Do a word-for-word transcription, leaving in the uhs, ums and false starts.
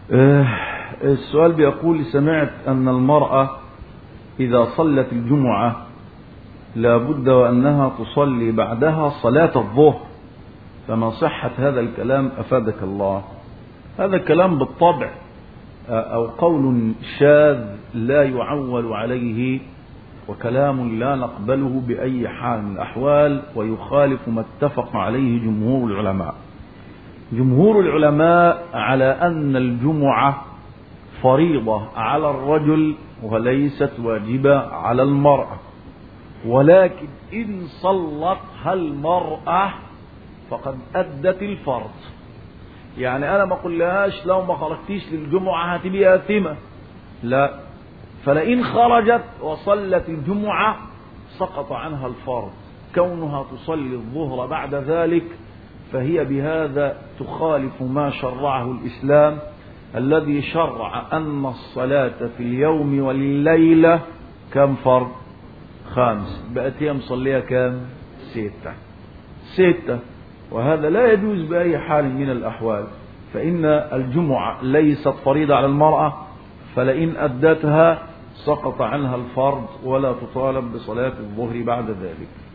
السؤال بيقول: سمعت أن المرأة إذا صلت الجمعة لابد وأنها تصلي بعدها صلاة الظهر، فما صحة هذا الكلام أفادك الله؟ هذا الكلام بالطبع أو قول شاذ لا يعول عليه، وكلام لا نقبله بأي حال من الأحوال، ويخالف ما اتفق عليه جمهور العلماء. جمهور العلماء على أن الجمعة فريضة على الرجل وليست واجبة على المرأة، ولكن إن صلتها المرأة فقد أدت الفرض. يعني أنا ما قلهاش لو ما خرجتيش للجمعة هتبقى آثمة، لا، فلئن خرجت وصلت الجمعة سقط عنها الفرض. كونها تصلي الظهر بعد ذلك فهي بهذا تخالف ما شرعه الإسلام، الذي شرع أن الصلاة في اليوم والليلة كم فرض؟ خامس. بقت هي مصلية كم؟ ستة. ستة، وهذا لا يجوز بأي حال من الأحوال. فإن الجمعة ليست فريضة على المرأة، فلئن أدتها سقط عنها الفرض ولا تطالب بصلاة الظهر بعد ذلك.